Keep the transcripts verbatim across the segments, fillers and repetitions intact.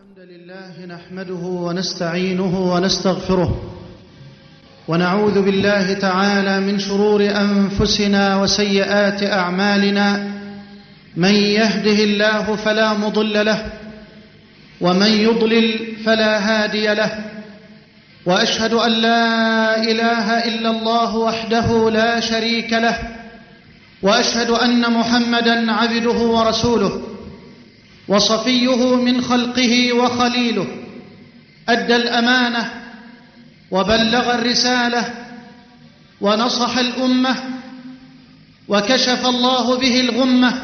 الحمد لله نحمده ونستعينه ونستغفره ونعوذ بالله تعالى من شرور أنفسنا وسيئات أعمالنا. من يهده الله فلا مضل له ومن يضلل فلا هادي له، وأشهد أن لا إله إلا الله وحده لا شريك له، وأشهد أن محمدًا عبده ورسوله وصفيه من خلقه وخليله، أدى الأمانة وبلغ الرسالة ونصح الأمة وكشف الله به الغمة،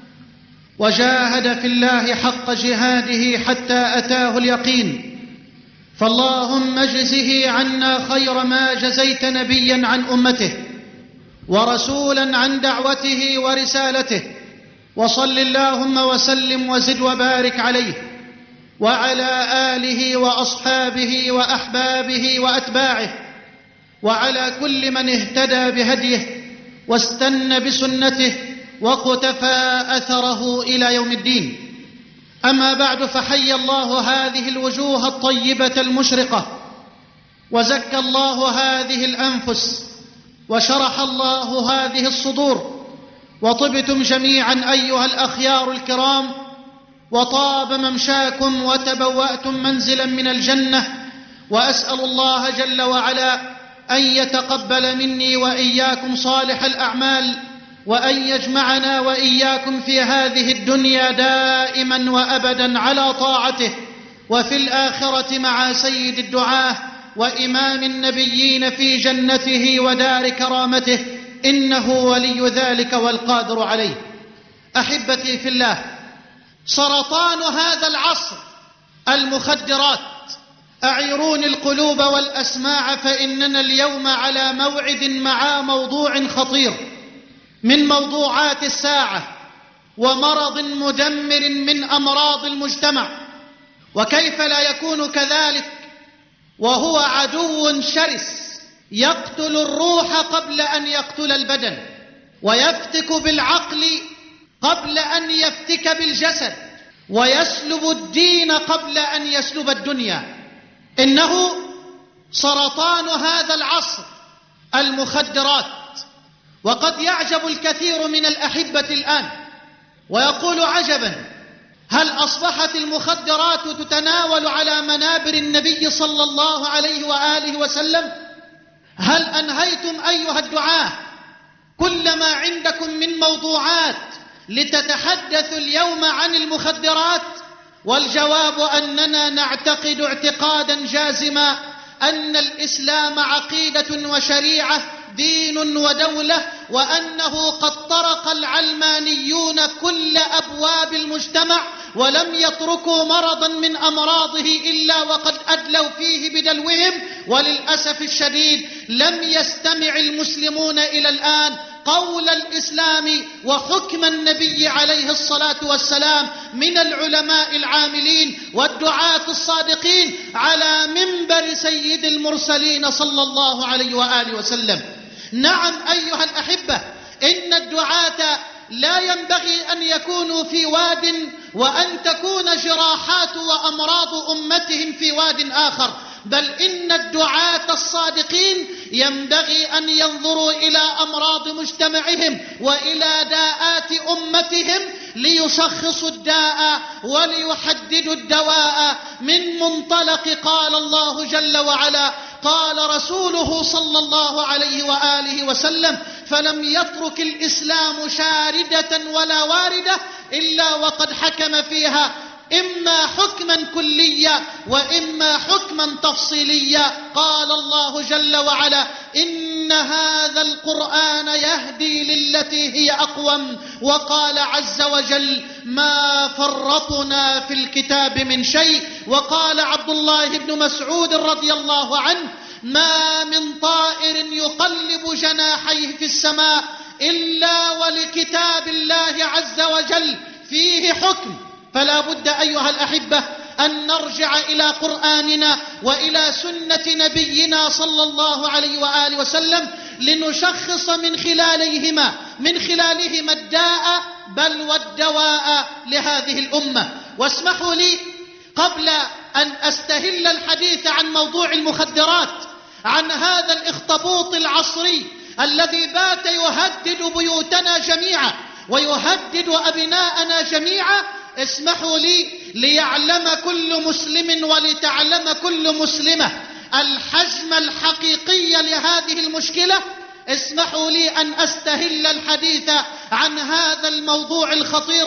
وجاهد في الله حق جهاده حتى أتاه اليقين. فاللهم اجزه عنا خير ما جزيت نبيا عن أمته ورسولا عن دعوته ورسالته، وصل اللهم وسلم وزد وبارك عليه وعلى آله وأصحابه وأحبابه وأتباعه وعلى كل من اهتدى بهديه واستنى بسنته وقتفى أثره إلى يوم الدين. أما بعد، فحي الله هذه الوجوه الطيبة المشرقة، وزكى الله هذه الأنفس، وشرح الله هذه الصدور، وطبتم جميعا أيها الأخيار الكرام، وطاب ممشاكم وتبوأتم منزلا من الجنة. وأسأل الله جل وعلا أن يتقبل مني وإياكم صالح الأعمال، وأن يجمعنا وإياكم في هذه الدنيا دائما وأبدا على طاعته، وفي الآخرة مع سيد الدعاة وإمام النبيين في جنته ودار كرامته، إنه ولي ذلك والقادر عليه. أحبتي في الله، سرطان هذا العصر المخدرات. أعيروني القلوب والأسماع، فإننا اليوم على موعد مع موضوع خطير من موضوعات الساعة، ومرض مدمر من أمراض المجتمع. وكيف لا يكون كذلك وهو عدو شرس يقتل الروح قبل أن يقتل البدن، ويفتك بالعقل قبل أن يفتك بالجسد، ويسلب الدين قبل أن يسلب الدنيا. إنه سرطان هذا العصر المخدرات. وقد يعجب الكثير من الأحبة الآن ويقول عجبا، هل أصبحت المخدرات تتناول على منابر النبي صلى الله عليه وآله وسلم؟ هل أنهيتم أيها الدعاة كل ما عندكم من موضوعات لتتحدثوا اليوم عن المخدرات؟ والجواب أننا نعتقد اعتقادا جازما أن الإسلام عقيدة وشريعة، دين ودولة، وأنه قد طرق العلمانيون كل أبواب المجتمع ولم يتركوا مرضا من أمراضه إلا وقد أدلوا فيه بدلوهم. وللأسف الشديد لم يستمع المسلمون إلى الآن قول الإسلام وحكم النبي عليه الصلاة والسلام من العلماء العاملين والدعاة الصادقين على منبر سيد المرسلين صلى الله عليه وآله وسلم. نعم أيها الأحبة، إن الدعاة لا ينبغي أن يكونوا في واد وأن تكون جراحات وأمراض أمتهم في واد آخر، بل إن الدعاة الصادقين ينبغي أن ينظروا إلى أمراض مجتمعهم وإلى داءات أمتهم ليشخصوا الداء وليحددوا الدواء من منطلق قال الله جل وعلا، قال رسوله صلى الله عليه وآله وسلم. فلم يترك الإسلام شاردة ولا واردة إلا وقد حكم فيها إما حكما كليا وإما حكما تفصيليا. قال الله جل وعلا: إن هذا القرآن يهدي للتي هي أقوم. وقال عز وجل: ما فرطنا في الكتاب من شيء. وقال عبد الله بن مسعود رضي الله عنه: ما من طائر يقلب جناحيه في السماء إلا ولكتاب الله عز وجل فيه حكم. فلا بد أيها الأحبة أن نرجع إلى قرآننا وإلى سنة نبينا صلى الله عليه وآله وسلم لنشخص من خلالهما من خلالهما الداء بل والدواء لهذه الأمة. واسمحوا لي قبل أن أستهل الحديث عن موضوع المخدرات، عن هذا الإخطبوط العصري الذي بات يهدد بيوتنا جميعا ويهدد أبناءنا جميعا، اسمحوا لي ليعلم كل مسلم ولتعلم كل مسلمة الحجم الحقيقي لهذه المشكلة. اسمحوا لي أن أستهل الحديث عن هذا الموضوع الخطير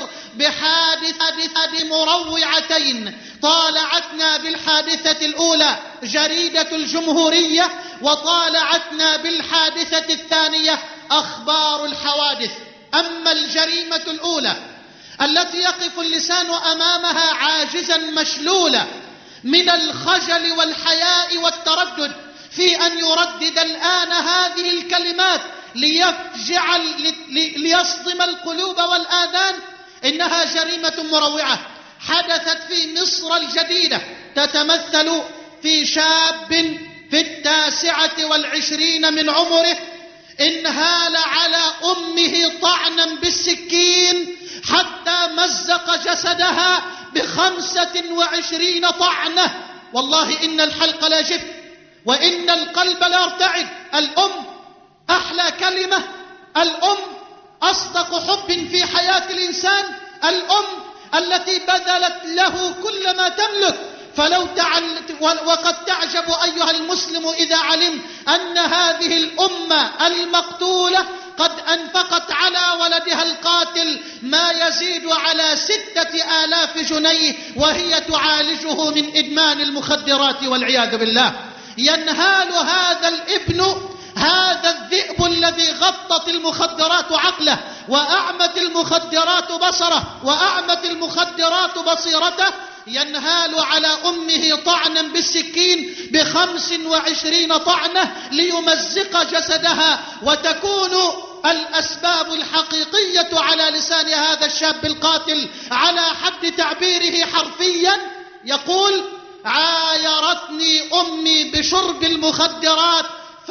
بحادثة مروعتين طالعتنا بالحادثة الأولى جريدة الجمهورية، وطالعتنا بالحادثة الثانية أخبار الحوادث. أما الجريمة الأولى التي يقف اللسان أمامها عاجزا مشلولا من الخجل والحياء والتردد في أن يردد الآن هذه الكلمات ليفجع ليصدم القلوب والآذان، إنها جريمة مروعة حدثت في مصر الجديدة، تتمثل في شاب في التاسعة والعشرين من عمره انهال على أمه طعنا بالسكين حتى مزق جسدها بخمسة وعشرين طعنة. والله إن الحلق لا جف وإن القلب لا يرتعد. الأم أحلى كلمة، الأم أصدق حب في حياة الإنسان، الأم التي بذلت له كل ما تملك. فلو تعل... وقد تعجب أيها المسلم إذا علم أن هذه الأمة المقتولة قد أنفقت على ولدها القاتل ما يزيد على ستة آلاف جنيه وهي تعالجه من إدمان المخدرات والعياذ بالله. ينهال هذا الابن، هذا الذئب الذي غطت المخدرات عقله وأعمت المخدرات بصره وأعمت المخدرات بصيرته، ينهال على أمه طعنا بالسكين بخمس وعشرين طعنة ليمزق جسدها، وتكون الأسباب الحقيقية على لسان هذا الشاب القاتل على حد تعبيره حرفيا يقول: عايرتني أمي بشرب المخدرات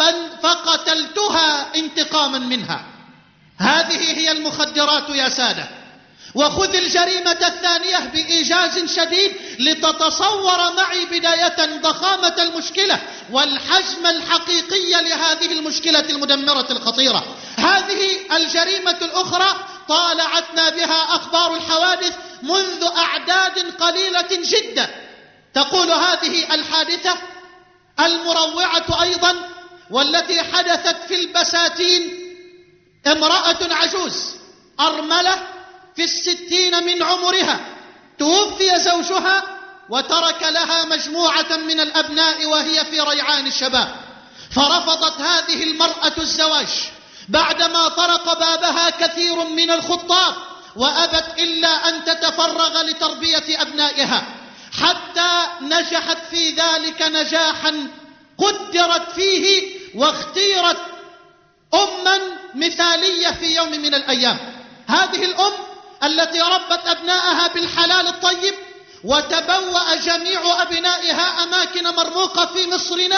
فقتلتها انتقاما منها. هذه هي المخدرات يا سادة. وخذ الجريمة الثانية بإيجاز شديد لتتصور معي بداية ضخامة المشكلة والحجم الحقيقي لهذه المشكلة المدمرة الخطيرة. هذه الجريمة الأخرى طالعتنا بها أخبار الحوادث منذ أعداد قليلة جدا. تقول هذه الحادثة المروعة أيضا والتي حدثت في البساتين: امرأة عجوز أرملة في الستين من عمرها توفي زوجها وترك لها مجموعة من الأبناء وهي في ريعان الشباب، فرفضت هذه المرأة الزواج بعدما طرق بابها كثير من الخطاب وأبت إلا أن تتفرغ لتربية أبنائها، حتى نجحت في ذلك نجاحا قدرت فيه واختيرت أما مثالية في يوم من الأيام. هذه الأم التي ربت أبنائها بالحلال الطيب وتبوأ جميع أبنائها أماكن مرموقة في مصرنا،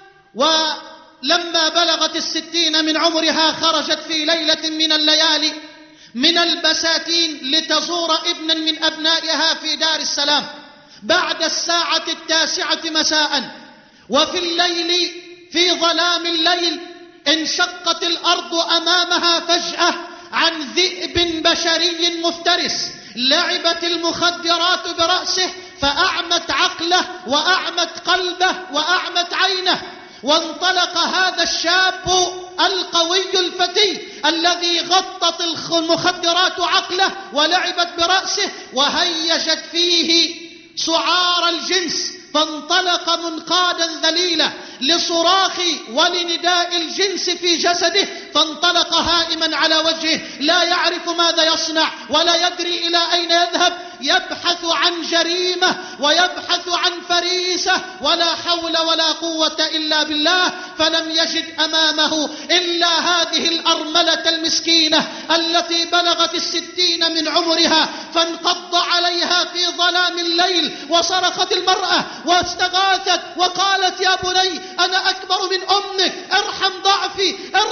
ولما بلغت الستين من عمرها خرجت في ليلة من الليالي من البساتين لتزور ابنا من أبنائها في دار السلام بعد الساعة التاسعة مساء. وفي الليل في ظلام الليل انشقت الأرض أمامها فجأة عن ذئب بشري مفترس، لعبت المخدرات برأسه فأعمت عقله وأعمت قلبه وأعمت عينه، وانطلق هذا الشاب القوي الفتي الذي غطت المخدرات عقله ولعبت برأسه وهيجت فيه سعار الجنس، فانطلق منقادا ذليلا لصراخ ولنداء الجنس في جسده، فانطلق هائما على وجهه لا يعرف ماذا يصنع ولا يدري إلى أين يذهب، يبحث عن جريمة ويبحث عن فريسة ولا حول ولا قوة إلا بالله، فلم يجد أمامه إلا هذه الأرملة المسكينة التي بلغت الستين من عمرها، فانقض عليها في ظلام الليل وصرخت المرأة واستغاثت وقالت: يا بني أنا أكبر من أمك، ارحم ضعفي، ارحم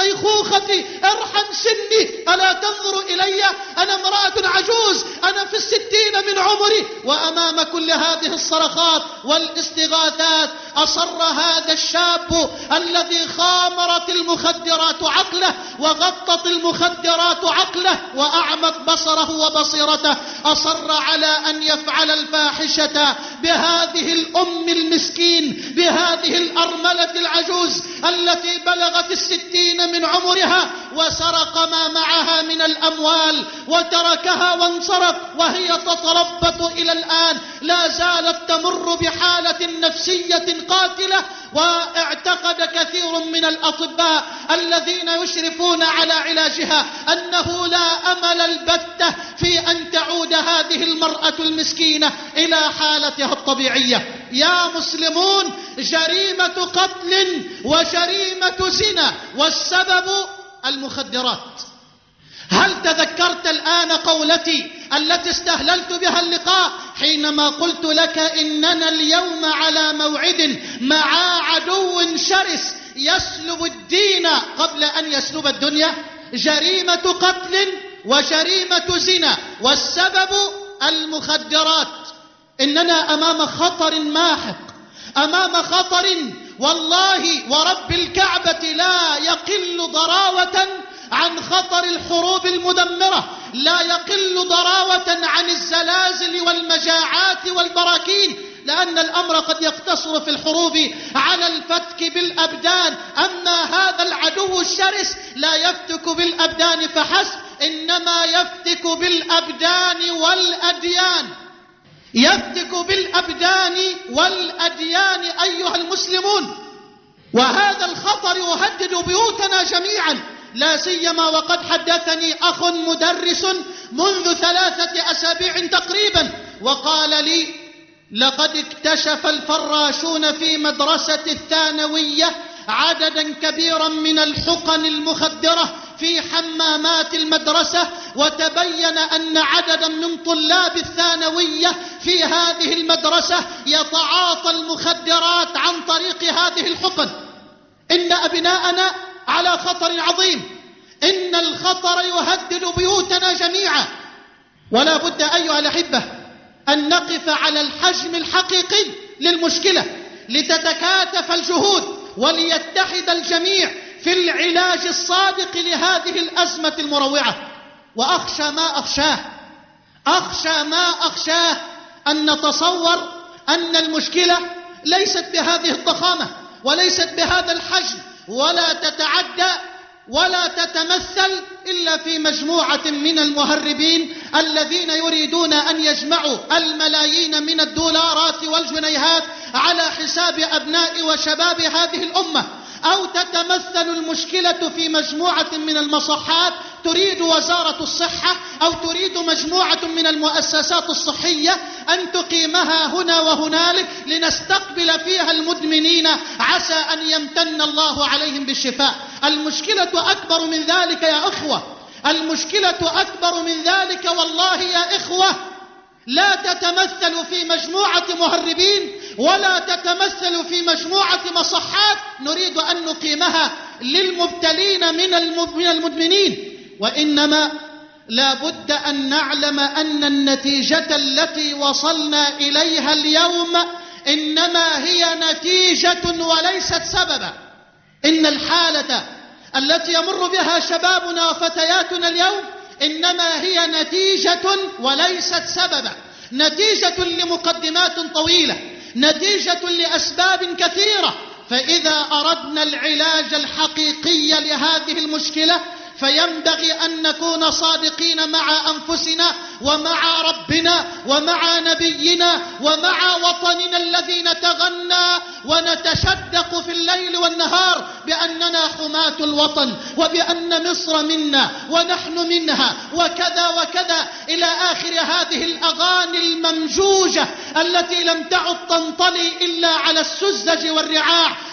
شيخوختي، ارحم سني، ألا تنظر إلي؟ أنا امرأة عجوز، أنا في الستين من عمري. وأمام كل هذه الصرخات والاستغاثات أصر هذا الشاب الذي خامرت المخدرات عقله وغطت المخدرات عقله وأعمت بصره وبصيرته، أصر على أن يفعل الفاحشة بهذه الأم المسكين، بهذه الأرملة العجوز التي بلغت الستين من عمرها، وسرق ما معها من الأموال وتركها وانصرف وهي تتربط إلى الآن، لا زالت تمر بحالة نفسية قاتلة. واعتقد كثير من الأطباء الذين يشرفون على علاجها أنه لا أمل البتة في أن تعود هذه المرأة المسكينة إلى حالتها الطبيعية. يا مسلمون، جريمة قتل وجريمة زنا والسبب المخدرات. هل تذكرت الآن قولتي التي استهللت بها اللقاء حينما قلت لك إننا اليوم على موعد مع عدو شرس يسلب الدين قبل أن يسلب الدنيا؟ جريمة قتل وجريمة زنا والسبب المخدرات. إننا أمام خطر ماحق، أمام خطر والله ورب الكعبة لا يقل ضراوة عن خطر الحروب المدمرة، لا يقل ضراوة عن الزلازل والمجاعات والبراكين، لأن الأمر قد يقتصر في الحروب على الفتك بالأبدان. أما هذا العدو الشرس لا يفتك بالأبدان فحسب، إنما يفتك بالأبدان والأديان، يفتك بالأبدان والأديان أيها المسلمون. وهذا الخطر يهدد بيوتنا جميعا، لا سيما وقد حدثني أخ مدرس منذ ثلاثة أسابيع تقريبا وقال لي: لقد اكتشف الفراشون في مدرسة الثانوية عددا كبيرا من الحقن المخدرة في حمامات المدرسة، وتبين أن عددا من طلاب الثانوية في هذه المدرسة يتعاطى المخدرات عن طريق هذه الحقن. إن أبناءنا على خطر عظيم، إن الخطر يهدد بيوتنا جميعا، ولا بد أيها الأحبة أن نقف على الحجم الحقيقي للمشكلة لتتكاتف الجهود وليتحد الجميع في العلاج الصادق لهذه الأزمة المروعة. وأخشى ما أخشاه، أخشى ما أخشاه أن نتصور أن المشكلة ليست بهذه الضخامة وليست بهذا الحجم ولا تتعدى ولا تتمثل إلا في مجموعة من المهربين الذين يريدون أن يجمعوا الملايين من الدولارات والجنيهات على حساب أبناء وشباب هذه الأمة، أو تتمثل المشكلة في مجموعة من المصحات تريد وزارة الصحة أو تريد مجموعة من المؤسسات الصحية أن تقيمها هنا وهنالك لنستقبل فيها المدمنين عسى أن يمتن الله عليهم بالشفاء. المشكلة أكبر من ذلك يا أخوة، المشكلة أكبر من ذلك والله يا إخوة. لا تتمثل في مجموعة مهربين ولا تتمثل في مجموعة مصحات نريد أن نقيمها للمبتلين من المدمنين، وإنما لا بد أن نعلم أن النتيجة التي وصلنا إليها اليوم إنما هي نتيجة وليست سببا. إن الحالة التي يمر بها شبابنا وفتياتنا اليوم إنما هي نتيجة وليست سببا، نتيجة لمقدمات طويلة، نتيجة لأسباب كثيرة. فإذا أردنا العلاج الحقيقي لهذه المشكلة فينبغي أن نكون صادقين مع أنفسنا ومع ربنا ومع نبينا ومع وطننا الذي نتغنى ونتشدق في الليل والنهار بأننا حماة الوطن وبأن مصر منا ونحن منها وكذا وكذا إلى آخر هذه الأغاني الممجوجة التي لم تعد تنطلي إلا على السذج والرعاع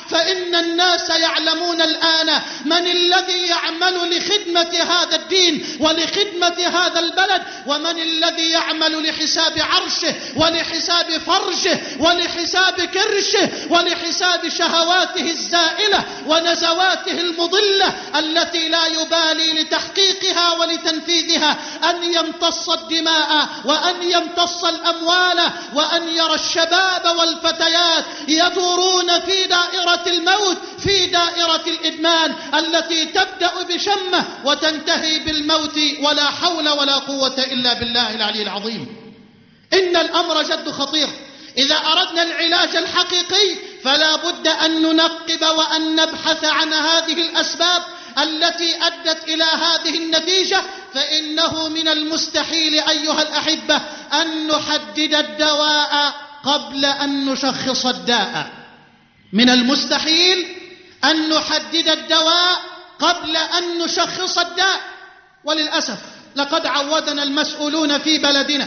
فإن الناس يعلمون الآن من الذي يعمل لخدمة هذا الدين ولخدمة هذا البلد، ومن الذي يعمل لحساب عرشه ولحساب فرجه ولحساب كرشه ولحساب شهواته الزائلة ونزواته المضلة التي لا يبالي لتحقيقها ولتنفيذها أن يمتص الدماء وأن يمتص الأموال، وأن يرى الشباب والفتيات يدورون في دائرة الموت، في دائرة الإدمان التي تبدأ بشمة وتنتهي بالموت، ولا حول ولا قوة إلا بالله العلي العظيم. إن الأمر جد خطير. إذا أردنا العلاج الحقيقي فلا بد أن ننقب وأن نبحث عن هذه الأسباب التي أدت إلى هذه النتيجة، فإنه من المستحيل أيها الأحبة أن نحدد الدواء قبل أن نشخص الداء. من المستحيل أن نحدد الدواء قبل أن نشخص الداء. وللأسف لقد عودنا المسؤولون في بلدنا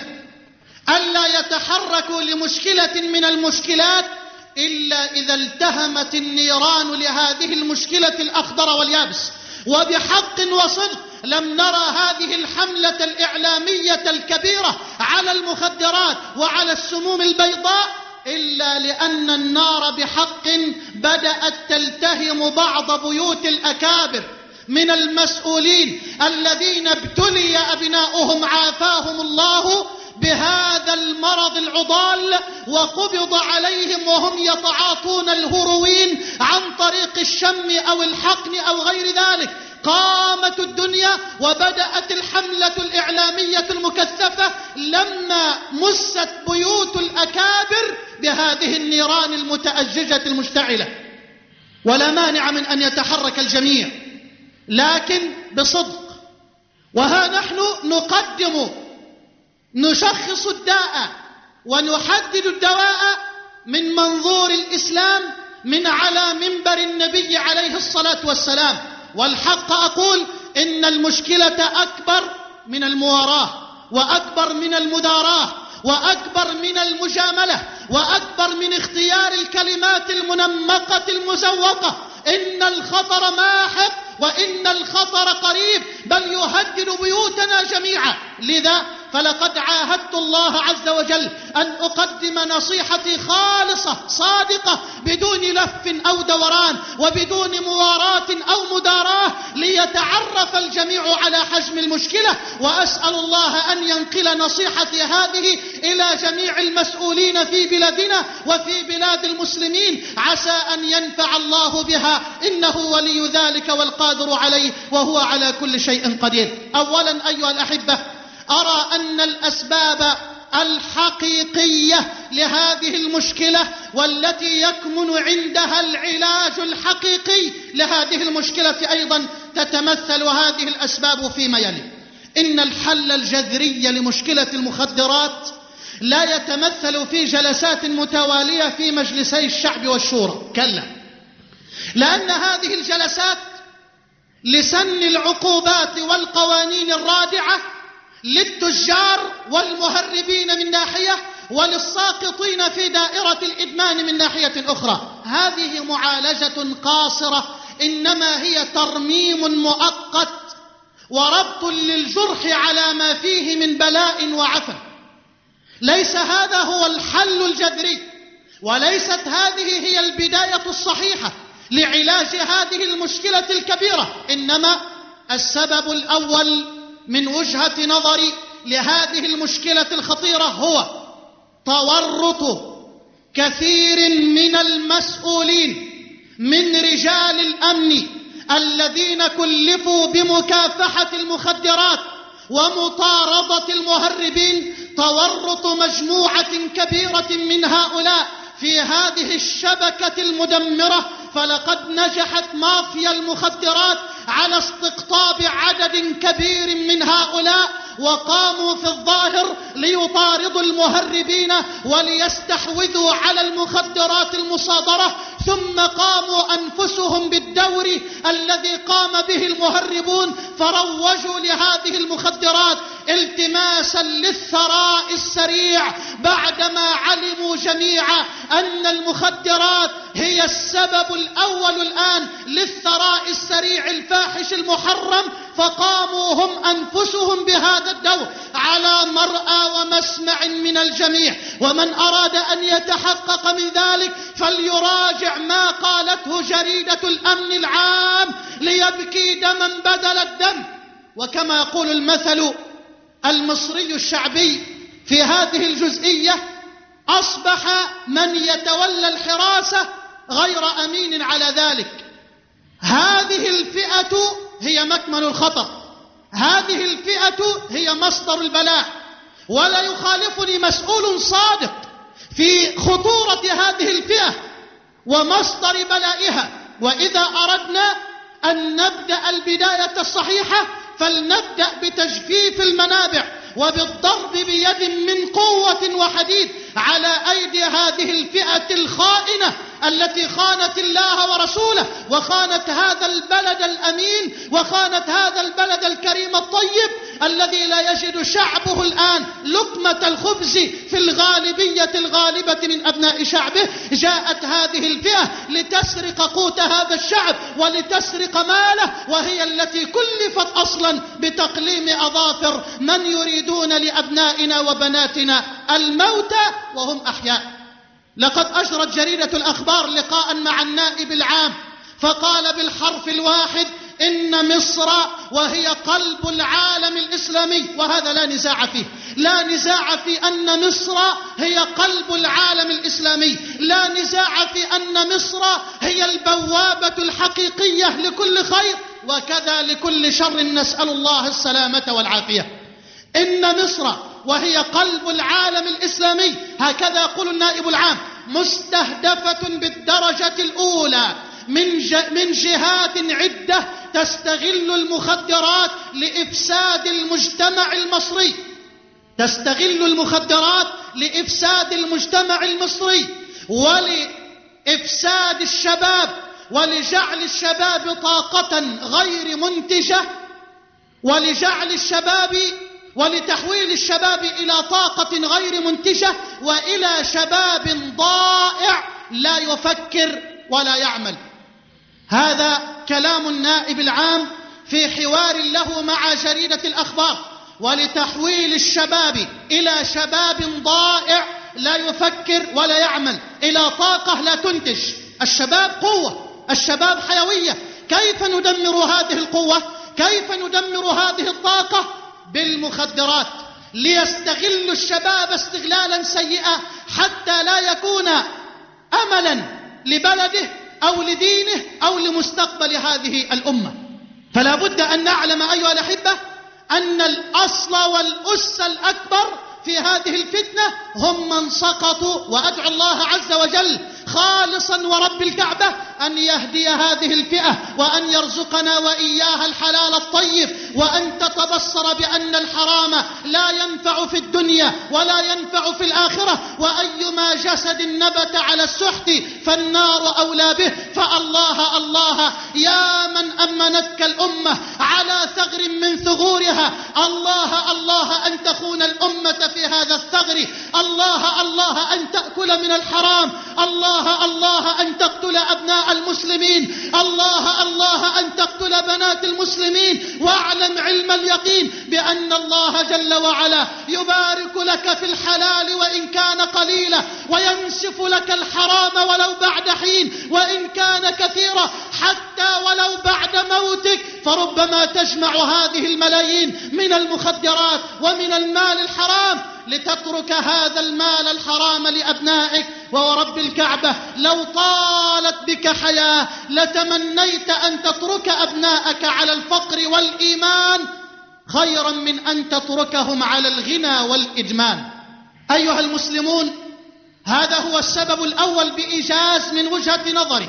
ألا يتحركوا لمشكلة من المشكلات إلا إذا التهمت النيران لهذه المشكلة الأخضر واليابس. وبحق وصدق لم نرى هذه الحملة الإعلامية الكبيرة على المخدرات وعلى السموم البيضاء إلا لأن النار بحق بدأت تلتهم بعض بيوت الأكابر من المسؤولين الذين ابتلي أبناؤهم عافاهم الله بهذا المرض العضال، وقبض عليهم وهم يتعاطون الهروين عن طريق الشم أو الحقن أو غير ذلك. قامت الدنيا وبدأت الحملة الإعلامية المكثفة لما مست بيوت الأكابر بهذه النيران المتأججة المشتعلة. ولا مانع من أن يتحرك الجميع، لكن بصدق. وها نحن نقدم نشخص الداء ونحدد الدواء من منظور الإسلام من على منبر النبي عليه الصلاة والسلام. والحق أقول إن المشكلة أكبر من المواراة، وأكبر من المداراة، وأكبر من المجاملة، وأكبر من اختيار الكلمات المنمقة المزوقة. إن الخطر ماحق وإن الخطر قريب، بل يهدد بيوتنا جميعا. لذا فلقد عاهدت الله عز وجل أن أقدم نصيحتي خالصة صادقة بدون لف أو دوران وبدون مواراة أو مداراة، ليتعرف الجميع على حجم المشكلة. وأسأل الله أن ينقل نصيحتي هذه إلى جميع المسؤولين في بلادنا وفي بلاد المسلمين، عسى أن ينفع الله بها، إنه ولي ذلك والقادر عليه وهو على كل شيء قدير. أولا أيها الأحبة، أرى أن الأسباب الحقيقية لهذه المشكلة والتي يكمن عندها العلاج الحقيقي لهذه المشكلة أيضا تتمثل هذه الأسباب فيما يلي. إن الحل الجذري لمشكلة المخدرات لا يتمثل في جلسات متوالية في مجلسي الشعب والشورى، كلا، لأن هذه الجلسات لسن العقوبات والقوانين الرادعة للتجار والمهربين من ناحية، وللساقطين في دائرة الإدمان من ناحية أخرى. هذه معالجة قاصرة، إنما هي ترميم مؤقت وربط للجرح على ما فيه من بلاء وعفن. ليس هذا هو الحل الجذري، وليست هذه هي البداية الصحيحة لعلاج هذه المشكلة الكبيرة. إنما السبب الأول من وجهة نظري لهذه المشكلة الخطيرة هو تورط كثير من المسؤولين من رجال الأمن الذين كلفوا بمكافحة المخدرات ومطاردة المهربين، تورط مجموعة كبيرة من هؤلاء في هذه الشبكة المدمرة. فلقد نجحت مافيا المخدرات على استقطاب عدد كبير من هؤلاء وقاموا في الظاهر ليطاردوا المهربين وليستحوذوا على المخدرات المصادرة، ثم قاموا أنفسهم بالدور الذي قام به المهربون فروجوا لهذه المخدرات التماسا للثراء السريع، بعدما علموا جميعا أن المخدرات هي السبب الأول الآن للثراء السريع الفاحش المحرم، فقاموا هم أنفسهم بهذا الدور على مرأى ومسمع من الجميع. ومن أراد أن يتحقق من ذلك فليراجع ما قالته جريدة الأمن العام ليبكي دما بدل الدم. وكما يقول المثل المصري الشعبي في هذه الجزئية: أصبح من يتولى الحراسة غير أمين على ذلك. هذه الفئة هي مكمن الخطر، هذه الفئة هي مصدر البلاء، ولا يخالفني مسؤول صادق في خطورة هذه الفئة ومصدر بلائها. وإذا أردنا أن نبدأ البداية الصحيحة فلنبدأ بتجفيف المنابع وبالضرب بيد من قوة وحديد على أيدي هذه الفئة الخائنة التي خانت الله ورسوله وخانت هذا البلد الأمين وخانت هذا البلد الكريم الطيب الذي لا يجد شعبه الآن لقمة الخبز في الغالبية الغالبة من أبناء شعبه. جاءت هذه الفئة لتسرق قوت هذا الشعب ولتسرق ماله، وهي التي كلفت أصلا بتقليم أظافر من يريدون لأبنائنا وبناتنا الموت وهم أحياء. لقد أجرت جريدة الأخبار لقاء مع النائب العام فقال بالحرف الواحد إن مصر وهي قلب العالم الإسلامي، وهذا لا نزاع فيه، لا نزاع في أن مصر هي قلب العالم الإسلامي، لا نزاع في أن مصر هي البوابة الحقيقية لكل خير وكذا لكل شر، نسأل الله السلامة والعافية. إن مصر وهي قلب العالم الإسلامي، هكذا يقول النائب العام، مستهدفة بالدرجة الأولى من من جهات عدة تستغل المخدرات لإفساد المجتمع المصري، تستغل المخدرات لإفساد المجتمع المصري ولإفساد الشباب ولجعل الشباب طاقة غير منتجة ولجعل الشباب ولتحويل الشباب إلى طاقة غير منتجة وإلى شباب ضائع لا يفكر ولا يعمل. هذا كلام النائب العام في حوار له مع جريدة الأخبار، ولتحويل الشباب إلى شباب ضائع لا يفكر ولا يعمل إلى طاقة لا تنتج. الشباب قوة، الشباب حيوية، كيف ندمر هذه القوة؟ كيف ندمر هذه الطاقة؟ بالمخدرات، ليستغل الشباب استغلالا سيئا حتى لا يكون أملا لبلده أو لدينه أو لمستقبل هذه الأمة. فلا بد أن نعلم أيها الأحبة أن الأصل والأس الأكبر في هذه الفتنة هم من سقطوا، وأدعو الله عز وجل خالصا ورب الكعبة أن يهدي هذه الفئة وأن يرزقنا وإياها الحلال الطيب، وأن تتبصر بأن الحرام لا ينفع في الدنيا ولا ينفع في الآخرة، وأيما جسد نبت على السحت فالنار أولى به. فالله الله يا من أمنتك الأمة على ثغر من ثغورها، الله الله أن تخون الأمة في هذا الثغر، الله الله أن تأكل من الحرام، الله الله أن تقتل أبناء المسلمين، الله الله أن تقتل بنات المسلمين. واعلم علم اليقين بأن الله جل وعلا يبارك لك في الحلال وإن كان قليلا، وينسف لك الحرام ولو بعد حين وإن كان كثيرا، حتى ولو بعد موتك. فربما تجمع هذه الملايين من المخدرات ومن المال الحرام لتترك هذا المال الحرام لأبنائك. وورب الكعبة لو طالت بك حياة لتمنيت أن تترك أبنائك على الفقر والإيمان خيرا من أن تتركهم على الغنى والإدمان. أيها المسلمون، هذا هو السبب الأول بإيجاز من وجهة نظري.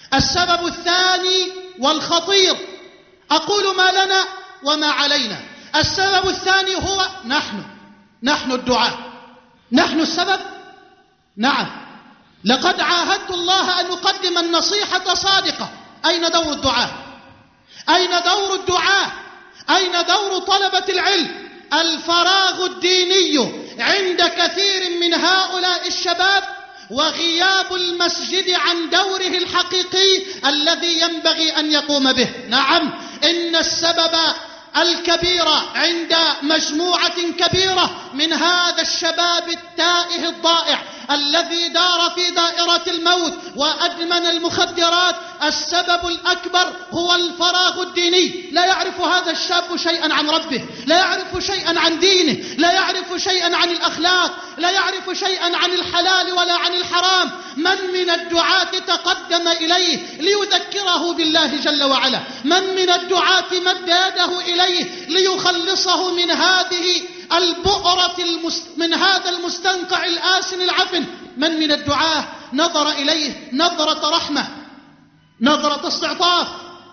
السبب الثاني والخطير، أقول ما لنا وما علينا، السبب الثاني هو نحن نحن الدعاة. نحن السبب؟ نعم. لقد عاهدت الله أن أقدم النصيحة صادقة. أين دور الدعاة؟ أين دور الدعاة؟ أين دور طلبة العلم؟ الفراغ الديني عند كثير من هؤلاء الشباب وغياب المسجد عن دوره الحقيقي الذي ينبغي أن يقوم به. نعم، إن السبب الكبير عند مجموعة كبيرة من هذا الشباب التائه الضائع الذي دار في دائرة الموت وأدمن المخدرات، السبب الأكبر هو الفراغ الديني. لا يعرف هذا الشاب شيئا عن ربه، لا يعرف شيئا عن دينه، لا يعرف شيئا عن الأخلاق، لا يعرف شيئا عن الحلال ولا عن الحرام. من من الدعاة تقدم إليه ليذكره بالله جل وعلا؟ من من الدعاة مد يده إليه ليخلصه من هذه البؤرة المست... من هذا المستنقع الآسن العفن؟ من من الدعاة نظر إليه نظرة رحمة، نظرة استعطاف،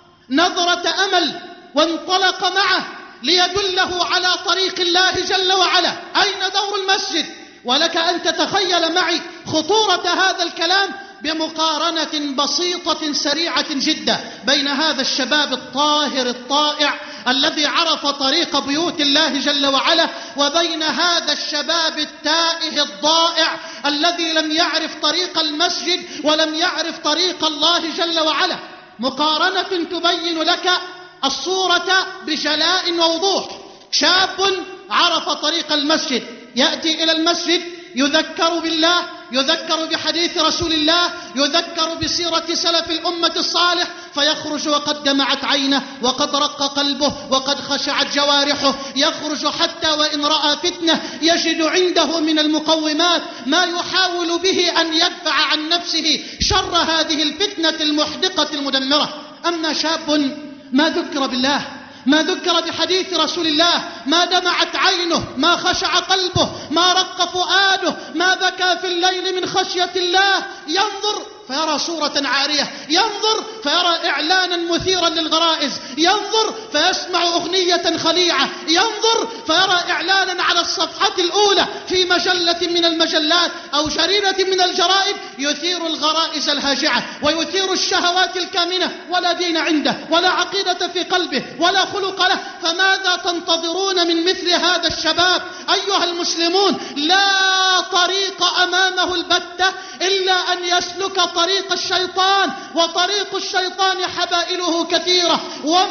نظرة أمل، وانطلق معه ليدله على طريق الله جل وعلا؟ أين دور المسجد؟ ولك أن تتخيل معي خطورة هذا الكلام بمقارنة بسيطة سريعة جدا بين هذا الشباب الطاهر الطائع الذي عرف طريق بيوت الله جل وعلا وبين هذا الشباب التائه الضائع الذي لم يعرف طريق المسجد ولم يعرف طريق الله جل وعلا. مقارنة تبين لك الصورة بجلاء ووضوح. شاب عرف طريق المسجد، يأتي إلى المسجد يذكر بالله، يذكر بحديث رسول الله، يذكر بسيرة سلف الأمة الصالح، فيخرج وقد دمعت عينه وقد رق قلبه وقد خشعت جوارحه. يخرج حتى وإن رأى فتنة يجد عنده من المقومات ما يحاول به أن يدفع عن نفسه شر هذه الفتنة المحدقة المدمرة. أما شاب ما ذكر بالله، ما ذكر بحديث رسول الله، ما دمعت عينه، ما خشع قلبه، ما رق فؤاده، ما بكى في الليل من خشية الله، ينظر فيرى صورة عارية، ينظر فيرى إعلانا مثيرا للغرائز، ينظر فيسمع أغنية خليعة، ينظر فيرى إعلانا على الصفحة الأولى في مجلة من المجلات أو جريدة من الجرائد يثير الغرائز الهاجعة ويثير الشهوات الكامنة، ولا دين عنده ولا عقيدة في قلبه ولا خلق له. فماذا تنتظرون من مثل هذا الشباب أيها المسلمون؟ لا طريق أمامه البتة إلا أن يسلك طريق الشيطان، وطريق الشيطان حبائله كثيرة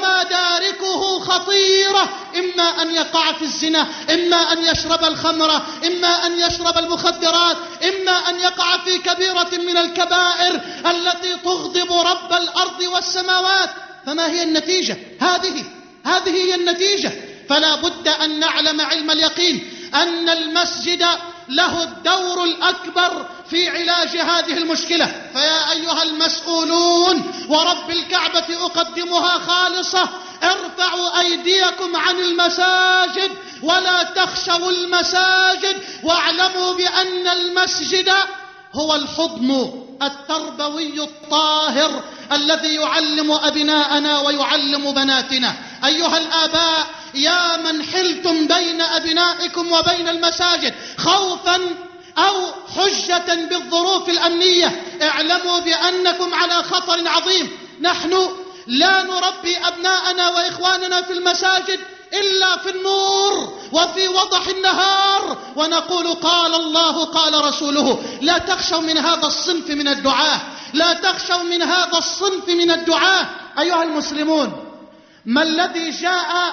ومداركه خطيرة. إما أن يقع في الزنا، إما أن يشرب الخمر، إما أن يشرب المخدرات، إما أن يقع في كبيرة من الكبائر التي تغضب رب الأرض والسماوات. فما هي النتيجة؟ هذه هذه هي النتيجة. فلا بد أن نعلم علم اليقين أن المسجد له الدور الأكبر في علاج هذه المشكلة. فيا أيها المسؤولون ورب الكعبة أقدمها خالصة، ارفعوا أيديكم عن المساجد ولا تخشوا المساجد، واعلموا بأن المسجد هو الحضن التربوي الطاهر الذي يعلم أبناءنا ويعلم بناتنا. أيها الآباء يا من حلتم بين أبنائكم وبين المساجد خوفا أو حجة بالظروف الأمنية، اعلموا بأنكم على خطر عظيم. نحن لا نربي أبناءنا وإخواننا في المساجد إلا في النور وفي وضح النهار، ونقول قال الله قال رسوله. لا تخشوا من هذا الصنف من الدعاة، لا تخشوا من هذا الصنف من الدعاة. أيها المسلمون، ما الذي جاء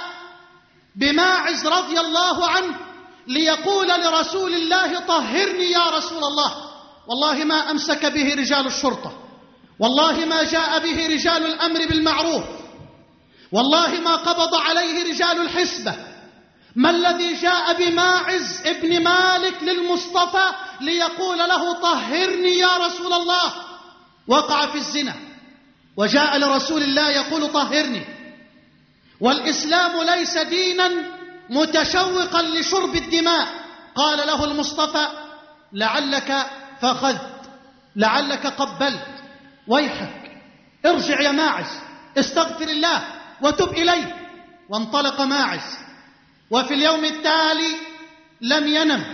بماعز رضي الله عنه ليقول لرسول الله طهرني يا رسول الله؟ والله ما أمسك به رجال الشرطة، والله ما جاء به رجال الأمر بالمعروف، والله ما قبض عليه رجال الحسبة. ما الذي جاء بماعز ابن مالك للمصطفى ليقول له طهرني يا رسول الله؟ وقع في الزنا وجاء لرسول الله يقول طهرني. والإسلام ليس دينا متشوقا لشرب الدماء. قال له المصطفى لعلك فخذت، لعلك قبلت، ويحك ارجع يا ماعز، استغفر الله وتب إليه. وانطلق ماعز وفي اليوم التالي لم ينم،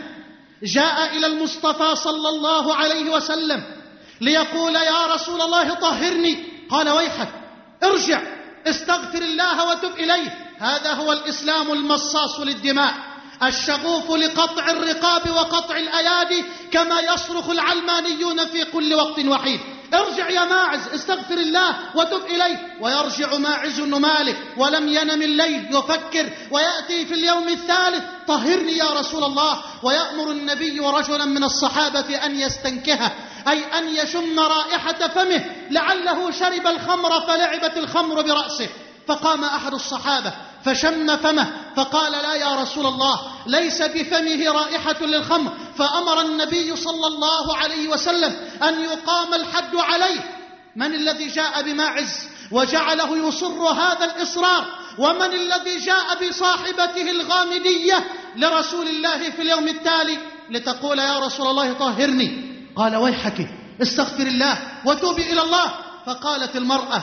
جاء إلى المصطفى صلى الله عليه وسلم ليقول يا رسول الله طهرني. قال ويحك ارجع استغفر الله وتب إليه. هذا هو الإسلام المصاص للدماء، الشغوف لقطع الرقاب وقطع الأيادي، كما يصرخ العلمانيون في كل وقت وحيد. ارجع يا ماعز استغفر الله وتب إليه. ويرجع ماعز بن مالك ولم ينم الليل يفكر، ويأتي في اليوم الثالث طهرني يا رسول الله. ويأمر النبي رجلا من الصحابة أن يستنكهه، أي أن يشم رائحة فمه لعله شرب الخمر فلعبت الخمر برأسه. فقام أحد الصحابة فشم فمه فقال لا يا رسول الله ليس بفمه رائحة للخمر. فأمر النبي صلى الله عليه وسلم أن يقام الحد عليه. من الذي جاء بماعز وجعله يصر هذا الإصرار؟ ومن الذي جاء بصاحبته الغامدية لرسول الله في اليوم التالي لتقول يا رسول الله طهرني؟ قال ويحك استغفر الله وتوبي إلى الله. فقالت المرأة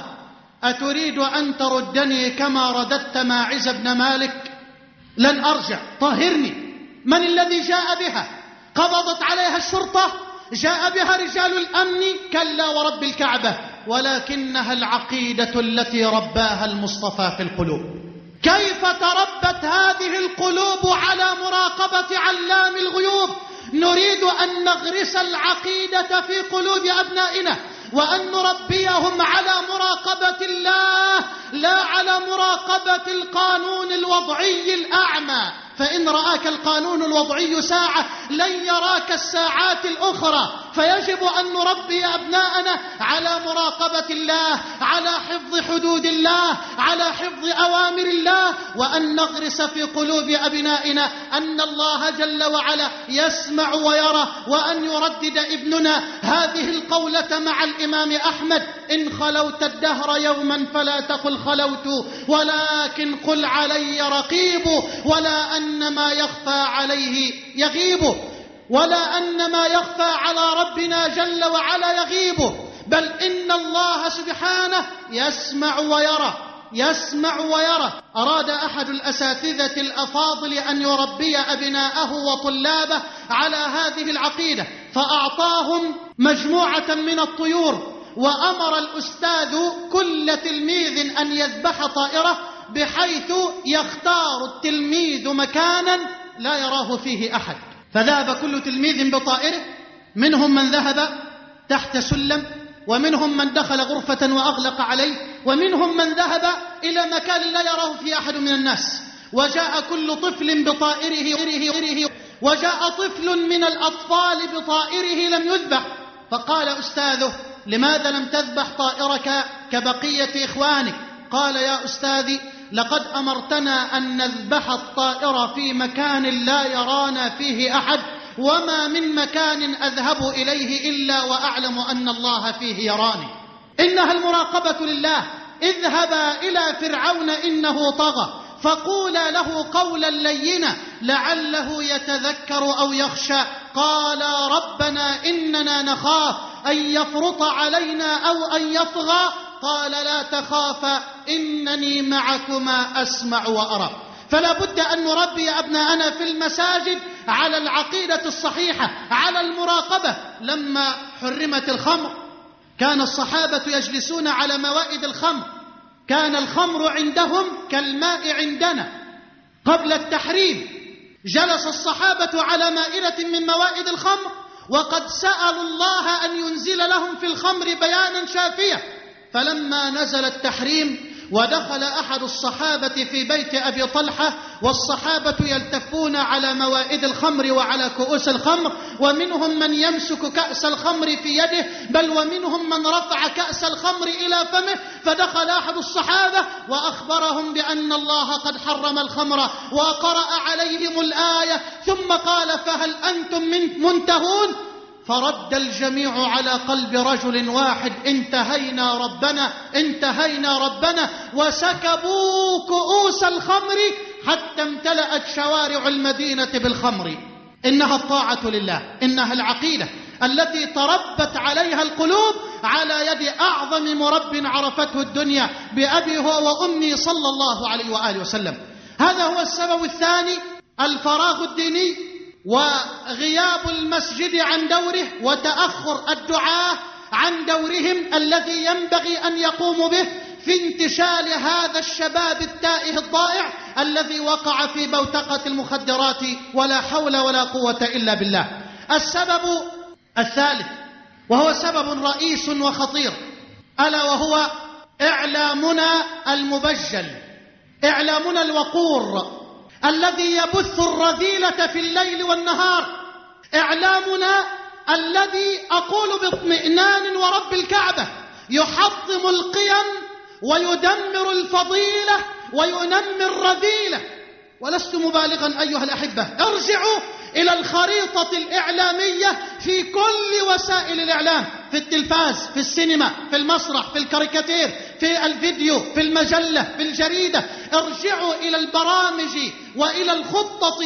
أتريد أن تردني كما رددت ماعز بن مالك؟ لن أرجع، طهرني. من الذي جاء بها؟ قبضت عليها الشرطة؟ جاء بها رجال الأمن؟ كلا ورب الكعبة، ولكنها العقيدة التي رباها المصطفى في القلوب. كيف تربت هذه القلوب على مراقبة علام الغيوب؟ نريد أن نغرس العقيدة في قلوب أبنائنا، وأن نربيهم على مراقبة الله لا على مراقبة القانون الوضعي الأعمى. فإن رآك القانون الوضعي ساعة لن يراك الساعات الأخرى. فيجب أن نربي أبناءنا على مراقبة الله، على حفظ حدود الله، على حفظ أوامر الله، وأن نغرس في قلوب أبنائنا أن الله جل وعلا يسمع ويرى. وأن يردد ابننا هذه القولة مع الإمام أحمد: إن خلوت الدهر يوما فلا تقل خلوت، ولكن قل علي رقيب، ولا أن ما يخفى عليه يغيب، ولا أن ما يخفى على ربنا جل وعلا يغيب، بل إن الله سبحانه يسمع ويرى يسمع ويرى. أراد أحد الأساتذة الأفاضل أن يربي أبناءه وطلابه على هذه العقيدة، فأعطاهم مجموعة من الطيور، وأمر الأستاذ كل تلميذ أن يذبح طائرة بحيث يختار التلميذ مكانا لا يراه فيه أحد. فذهب كل تلميذ بطائره، منهم من ذهب تحت سلم، ومنهم من دخل غرفة وأغلق عليه، ومنهم من ذهب إلى مكان لا يراه فيه أحد من الناس. وجاء كل طفل بطائره، وجاء طفل من الأطفال بطائره لم يذبح. فقال أستاذه: لماذا لم تذبح طائرك كبقية إخوانك؟ قال: يا أستاذي، لقد أمرتنا أن نذبح الطائرة في مكان لا يرانا فيه أحد، وما من مكان أذهب إليه إلا وأعلم أن الله فيه يراني. إنها المراقبة لله. اذهبا إلى فرعون إنه طغى فقولا له قولا لينا لعله يتذكر أو يخشى. قالا ربنا إننا نخاف أن يفرط علينا أو أن يطغى. قال لا تخافا إنني معكما أسمع وأرى. فلا بد أن نربي أبناءنا في المساجد على العقيدة الصحيحة، على المراقبة. لما حرمت الخمر كان الصحابة يجلسون على موائد الخمر، كان الخمر عندهم كالماء عندنا. قبل التحريم جلس الصحابة على مائدة من موائد الخمر، وقد سألوا الله أن ينزل لهم في الخمر بيانا شافيا. فلما نزل التحريم ودخل أحد الصحابة في بيت أبي طلحة، والصحابة يلتفون على موائد الخمر وعلى كؤوس الخمر، ومنهم من يمسك كأس الخمر في يده، بل ومنهم من رفع كأس الخمر إلى فمه. فدخل أحد الصحابة وأخبرهم بأن الله قد حرم الخمر، وقرأ عليهم الآية، ثم قال: فهل أنتم من منتهون؟ فرد الجميع على قلب رجل واحد: انتهينا ربنا انتهينا ربنا. وسكبوا كؤوس الخمر حتى امتلأت شوارع المدينة بالخمر. إنها الطاعة لله، إنها العقيدة التي تربت عليها القلوب على يد أعظم مرب عرفته الدنيا بأبي هو وأمي صلى الله عليه وآله وسلم. هذا هو السبب الثاني، الفراغ الديني وغياب المسجد عن دوره وتأخر الدعاة عن دورهم الذي ينبغي أن يقوموا به في انتشال هذا الشباب التائه الضائع الذي وقع في بوتقة المخدرات ولا حول ولا قوة إلا بالله. السبب الثالث وهو سبب رئيس وخطير، ألا وهو إعلامنا المبجل، إعلامنا الوقور الذي يبث الرذيلة في الليل والنهار، إعلامنا الذي أقول باطمئنان ورب الكعبة يحطم القيم ويدمر الفضيلة وينمي الرذيلة. ولست مبالغا أيها الأحبة، ارجعوا إلى الخريطة الإعلامية في كل وسائل الإعلام، في التلفاز، في السينما، في المسرح، في الكاريكاتير، في الفيديو، في المجلة، في الجريدة. ارجعوا إلى البرامج وإلى الخطة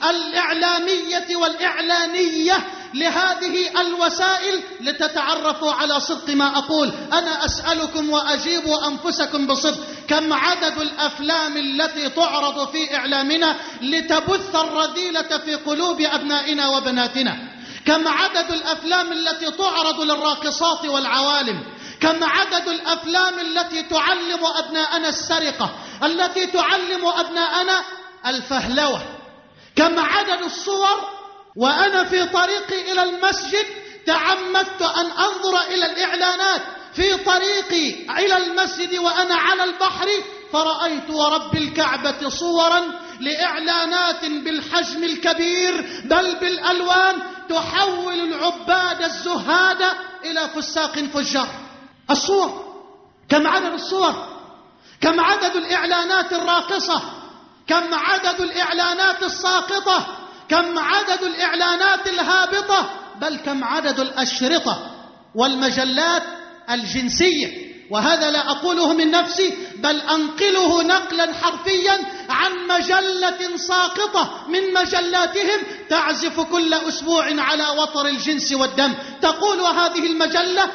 الإعلامية والإعلانية لهذه الوسائل لتتعرفوا على صدق ما أقول. أنا أسألكم وأجيبوا أنفسكم بصدق، كم عدد الأفلام التي تعرض في إعلامنا لتبث الرذيلة في قلوب أبنائنا وبناتنا؟ كم عدد الأفلام التي تعرض للراقصات والعوالم؟ كم عدد الأفلام التي تعلم أبناءنا السرقة، التي تعلم أبناءنا الفهلوة؟ كم عدد الصور؟ وأنا في طريقي إلى المسجد تعمدت أن أنظر إلى الإعلانات في طريقي إلى المسجد وأنا على البحر، فرأيت ورب الكعبة صورا لإعلانات بالحجم الكبير بل بالألوان تحول العباد الزهاد إلى فساق فجار. الصور، كم عدد الصور؟ كم عدد الإعلانات الراقصة؟ كم عدد الإعلانات الساقطة؟ كم عدد الإعلانات الهابطة؟ بل كم عدد الأشرطة والمجلات الجنسية؟ وهذا لا أقوله من نفسي، بل أنقله نقلا حرفيا عن مجلة ساقطة من مجلاتهم تعزف كل أسبوع على وتر الجنس والدم. تقول هذه المجلة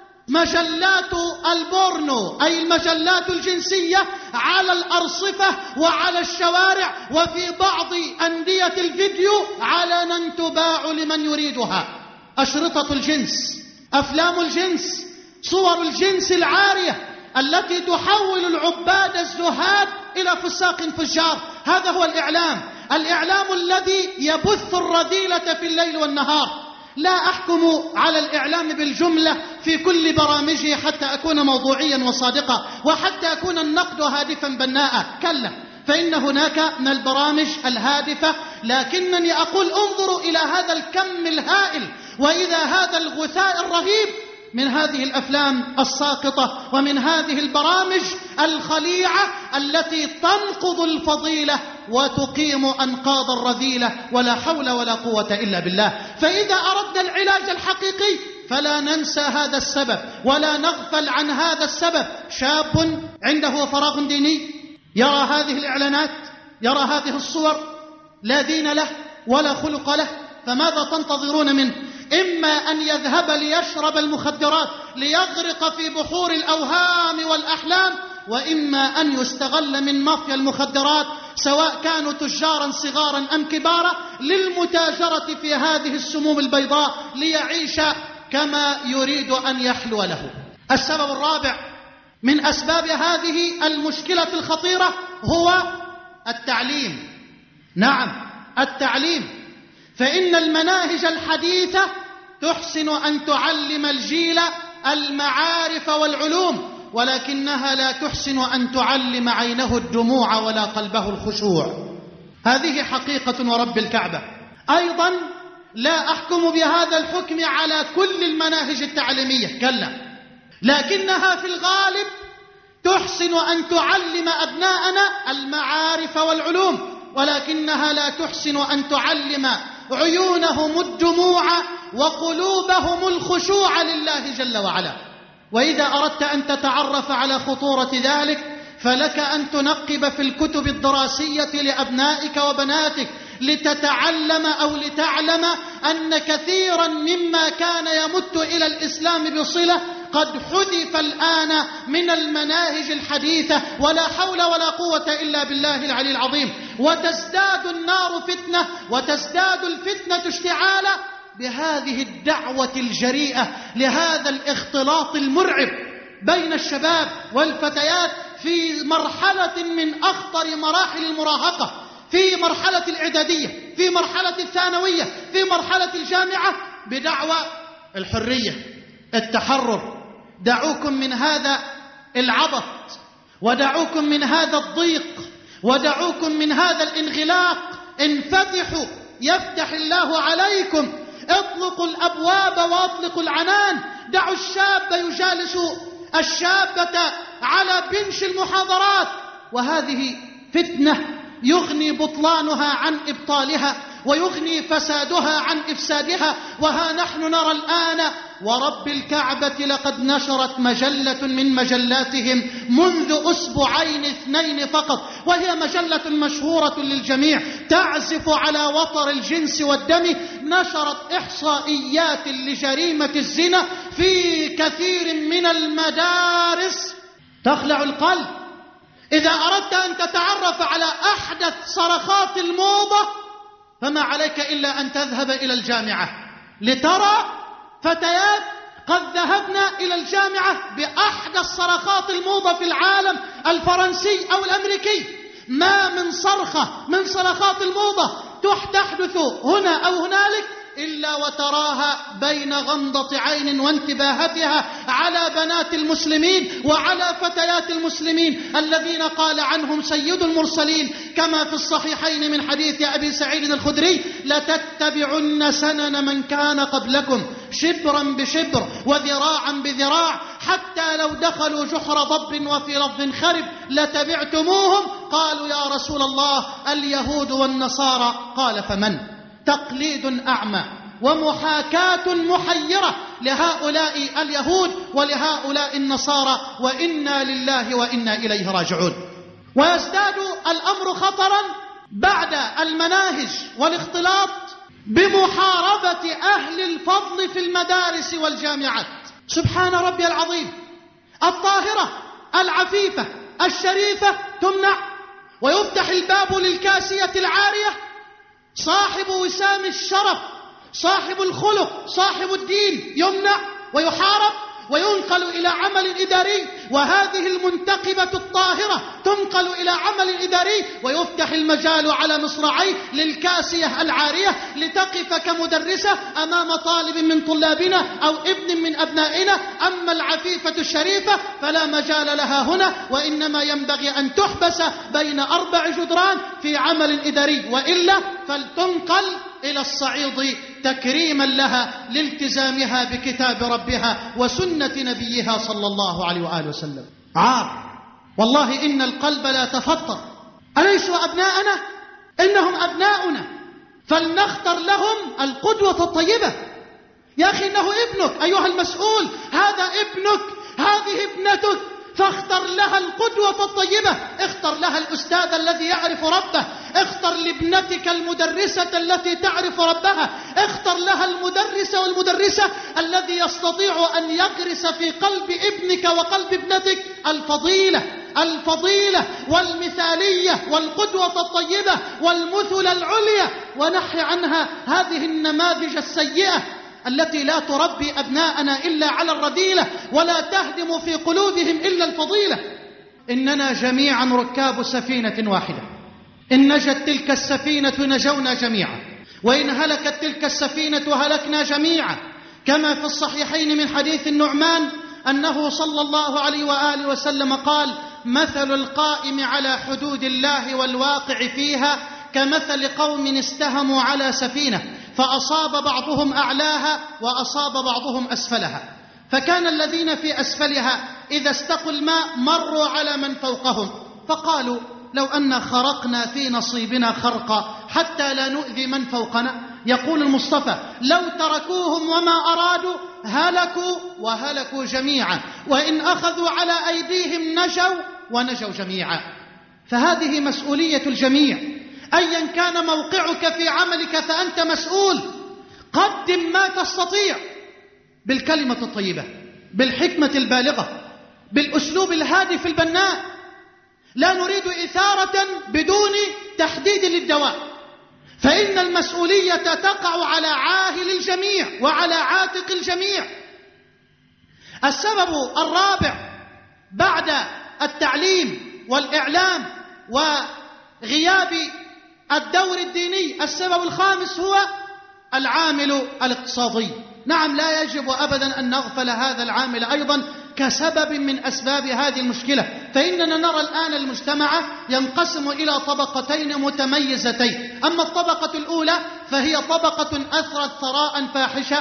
مجلات البورنو، أي المجلات الجنسية، على الأرصفة وعلى الشوارع وفي بعض أندية الفيديو علنا تباع لمن يريدها. أشرطة الجنس، أفلام الجنس، صور الجنس العارية التي تحول العباد الزهاد إلى فساق فجار. هذا هو الإعلام، الإعلام الذي يبث الرذيلة في الليل والنهار. لا أحكم على الإعلام بالجملة في كل برامجه حتى أكون موضوعيا وصادقا وحتى أكون النقد هادفا بناء، كلا، فإن هناك من البرامج الهادفة، لكنني أقول انظروا إلى هذا الكم الهائل وإلى هذا الغثاء الرهيب من هذه الأفلام الساقطة ومن هذه البرامج الخليعة التي تنقض الفضيلة وتقيم أنقاض الرذيلة ولا حول ولا قوة إلا بالله. فإذا أردنا العلاج الحقيقي فلا ننسى هذا السبب ولا نغفل عن هذا السبب. شاب عنده فراغ ديني يرى هذه الإعلانات، يرى هذه الصور، لا دين له ولا خلق له، فماذا تنتظرون منه؟ إما أن يذهب ليشرب المخدرات ليغرق في بحور الأوهام والأحلام، وإما أن يستغل من مافيا المخدرات سواء كانوا تجارا صغارا أم كبارا للمتاجرة في هذه السموم البيضاء ليعيش كما يريد أن يحلو له. السبب الرابع من أسباب هذه المشكلة الخطيرة هو التعليم. نعم، التعليم، فإن المناهج الحديثة تحسن أن تعلم الجيل المعارف والعلوم، ولكنها لا تحسن أن تعلم عينه الدموع ولا قلبه الخشوع. هذه حقيقة ورب الكعبة. أيضا لا أحكم بهذا الحكم على كل المناهج التعليمية، كلا، لكنها في الغالب تحسن أن تعلم أبناءنا المعارف والعلوم، ولكنها لا تحسن أن تعلم عيونهم الدموع وقلوبهم الخشوع لله جل وعلا. وإذا أردت أن تتعرف على خطورة ذلك فلك أن تنقب في الكتب الدراسية لأبنائك وبناتك لتتعلم أو لتعلم أن كثيرا مما كان يمت إلى الإسلام بصلة قد حذف الآن من المناهج الحديثة، ولا حول ولا قوة إلا بالله العلي العظيم. وتزداد النار فتنة وتزداد الفتنة اشتعالا بهذه الدعوة الجريئة لهذا الاختلاط المرعب بين الشباب والفتيات في مرحلة من أخطر مراحل المراهقة، في مرحلة الإعدادية، في مرحلة الثانوية، في مرحلة الجامعة، بدعوى الحرية، التحرر. دعوكم من هذا العبط، ودعوكم من هذا الضيق، ودعوكم من هذا الانغلاق. انفتحوا يفتح الله عليكم، اطلقوا الأبواب واطلقوا العنان. دعوا الشاب يجالس الشابة على بنش المحاضرات، وهذه فتنة يغني بطلانها عن إبطالها، ويغني فسادها عن إفسادها. وها نحن نرى الآن ورب الكعبة لقد نشرت مجلة من مجلاتهم منذ أسبوعين اثنين فقط، وهي مجلة مشهورة للجميع تعزف على وتر الجنس والدم، نشرت إحصائيات لجريمة الزنا في كثير من المدارس تخلع القلب. إذا أردت أن تتعرف على أحدث صرخات الموضة فما عليك إلا أن تذهب إلى الجامعة لترى فتيات قد ذهبنا إلى الجامعة بأحدث صرخات الموضة في العالم الفرنسي أو الأمريكي. ما من صرخة من صرخات الموضة تحدث هنا أو هنالك إلا وتراها بين غمضة عين وانتباهتها على بنات المسلمين وعلى فتيات المسلمين الذين قال عنهم سيد المرسلين كما في الصحيحين من حديث أبي سعيد الخدري: لتتبعن سنن من كان قبلكم شبرا بشبر وذراعا بذراع حتى لو دخلوا جحر ضب وفي لفظ خرب لتبعتموهم. قالوا يا رسول الله اليهود والنصارى؟ قال فمن؟ تقليد أعمى ومحاكاة محيرة لهؤلاء اليهود ولهؤلاء النصارى، وإنا لله وإنا إليه راجعون. ويزداد الأمر خطرا بعد المناهج والاختلاط بمحاربة أهل الفضل في المدارس والجامعات. سبحان ربي العظيم، الطاهرة العفيفة الشريفة تمنع، ويفتح الباب للكاسية العارية، صاحب وسام الشرف صاحب الخلق صاحب الدين يمنع ويحارب وينقل إلى عمل إداري، وهذه المنتقبة الطاهرة تنقل إلى عمل إداري، ويفتح المجال على مصراعيه للكاسية العارية لتقف كمدرسة أمام طالب من طلابنا أو ابن من أبنائنا. أما العفيفة الشريفة فلا مجال لها هنا، وإنما ينبغي أن تحبس بين أربع جدران في عمل إداري، وإلا فلتنقل إلى الصعيد تكريما لها لالتزامها بكتاب ربها وسنة نبيها صلى الله عليه وآله وسلم. عار والله إن القلب لا تفطر. أليسوا أبناءنا؟ إنهم أبناؤنا، فلنختر لهم القدوة الطيبة. يا أخي إنه ابنك أيها المسؤول، هذا ابنك، هذه ابنتك، فاختر لها القدوة الطيبة. اختر لها الأستاذ الذي يعرف ربه، اختر لابنتك المدرسة التي تعرف ربها، اختر لها المدرس والمدرسة الذي يستطيع أن يغرس في قلب ابنك وقلب ابنتك الفضيلة الفضيلة والمثالية والقدوة الطيبة والمثل العليا، ونحي عنها هذه النماذج السيئة التي لا تربي أبناءنا إلا على الرذيلة ولا تهدم في قلوبهم إلا الفضيلة. إننا جميعا ركاب سفينة واحدة، إن نجت تلك السفينة نجونا جميعا، وإن هلكت تلك السفينة هلكنا جميعا، كما في الصحيحين من حديث النعمان أنه صلى الله عليه وآله وسلم قال: مثل القائم على حدود الله والواقع فيها كمثل قوم استهموا على سفينة فأصاب بعضهم أعلاها وأصاب بعضهم أسفلها، فكان الذين في أسفلها إذا استقوا الماء مروا على من فوقهم فقالوا: لو أن خرقنا في نصيبنا خرقا حتى لا نؤذي من فوقنا. يقول المصطفى: لو تركوهم وما أرادوا هلكوا وهلكوا جميعا، وإن أخذوا على أيديهم نجوا ونجوا جميعا. فهذه مسؤولية الجميع، أيا كان موقعك في عملك فأنت مسؤول. قدم ما تستطيع بالكلمة الطيبة، بالحكمة البالغة، بالأسلوب الهادف البناء. لا نريد إثارة بدون تحديد للدواء، فإن المسؤولية تقع على عاهل الجميع وعلى عاتق الجميع. السبب الرابع بعد التعليم والإعلام وغياب الدور الديني، السبب الخامس هو العامل الاقتصادي. نعم، لا يجب أبدا أن نغفل هذا العامل أيضا كسبب من أسباب هذه المشكلة، فإننا نرى الآن المجتمع ينقسم إلى طبقتين متميزتين. أما الطبقة الأولى فهي طبقة أثرت ثراء فاحشة،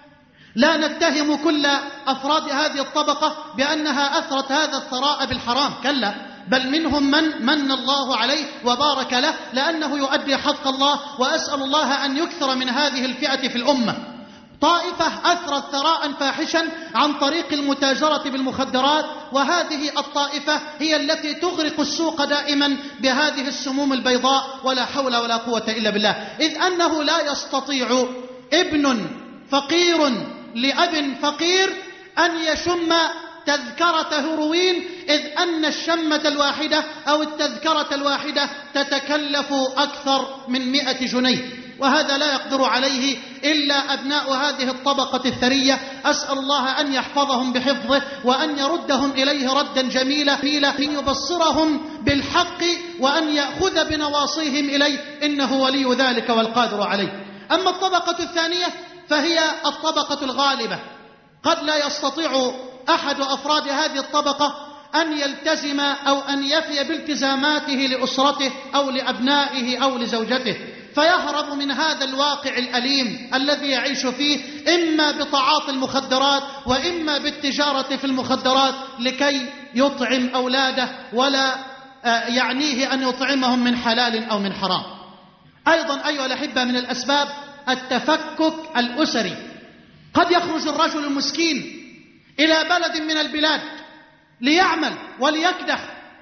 لا نتهم كل أفراد هذه الطبقة بأنها أثرت هذا الثراء بالحرام، كلا، بل منهم من من الله عليه وبارك له لأنه يؤدي حق الله، وأسأل الله أن يكثر من هذه الفئة في الأمة. طائفة أثرت ثراء فاحشا عن طريق المتاجرة بالمخدرات، وهذه الطائفة هي التي تغرق السوق دائما بهذه السموم البيضاء، ولا حول ولا قوة إلا بالله، إذ أنه لا يستطيع ابن فقير لأب فقير أن يشم تذكرة هيروين، إذ أن الشمة الواحدة أو التذكرة الواحدة تتكلف أكثر من مئة جنيه، وهذا لا يقدر عليه إلا أبناء هذه الطبقة الثرية. أسأل الله أن يحفظهم بحفظه وأن يردهم إليه ردا جميلا، أن يبصرهم بالحق وأن يأخذ بنواصيهم إليه، إنه ولي ذلك والقادر عليه. أما الطبقة الثانية فهي الطبقة الغالبة، قد لا يستطيع أحد أفراد هذه الطبقة أن يلتزم أو أن يفي بالتزاماته لأسرته أو لأبنائه أو لزوجته، فيهرب من هذا الواقع الأليم الذي يعيش فيه، إما بتعاطي المخدرات وإما بالتجارة في المخدرات لكي يطعم أولاده، ولا يعنيه أن يطعمهم من حلال أو من حرام. أيضا أيها الأحبة من الأسباب التفكك الأسري. قد يخرج الرجل المسكين إلى بلد من البلاد ليعمل وليكدح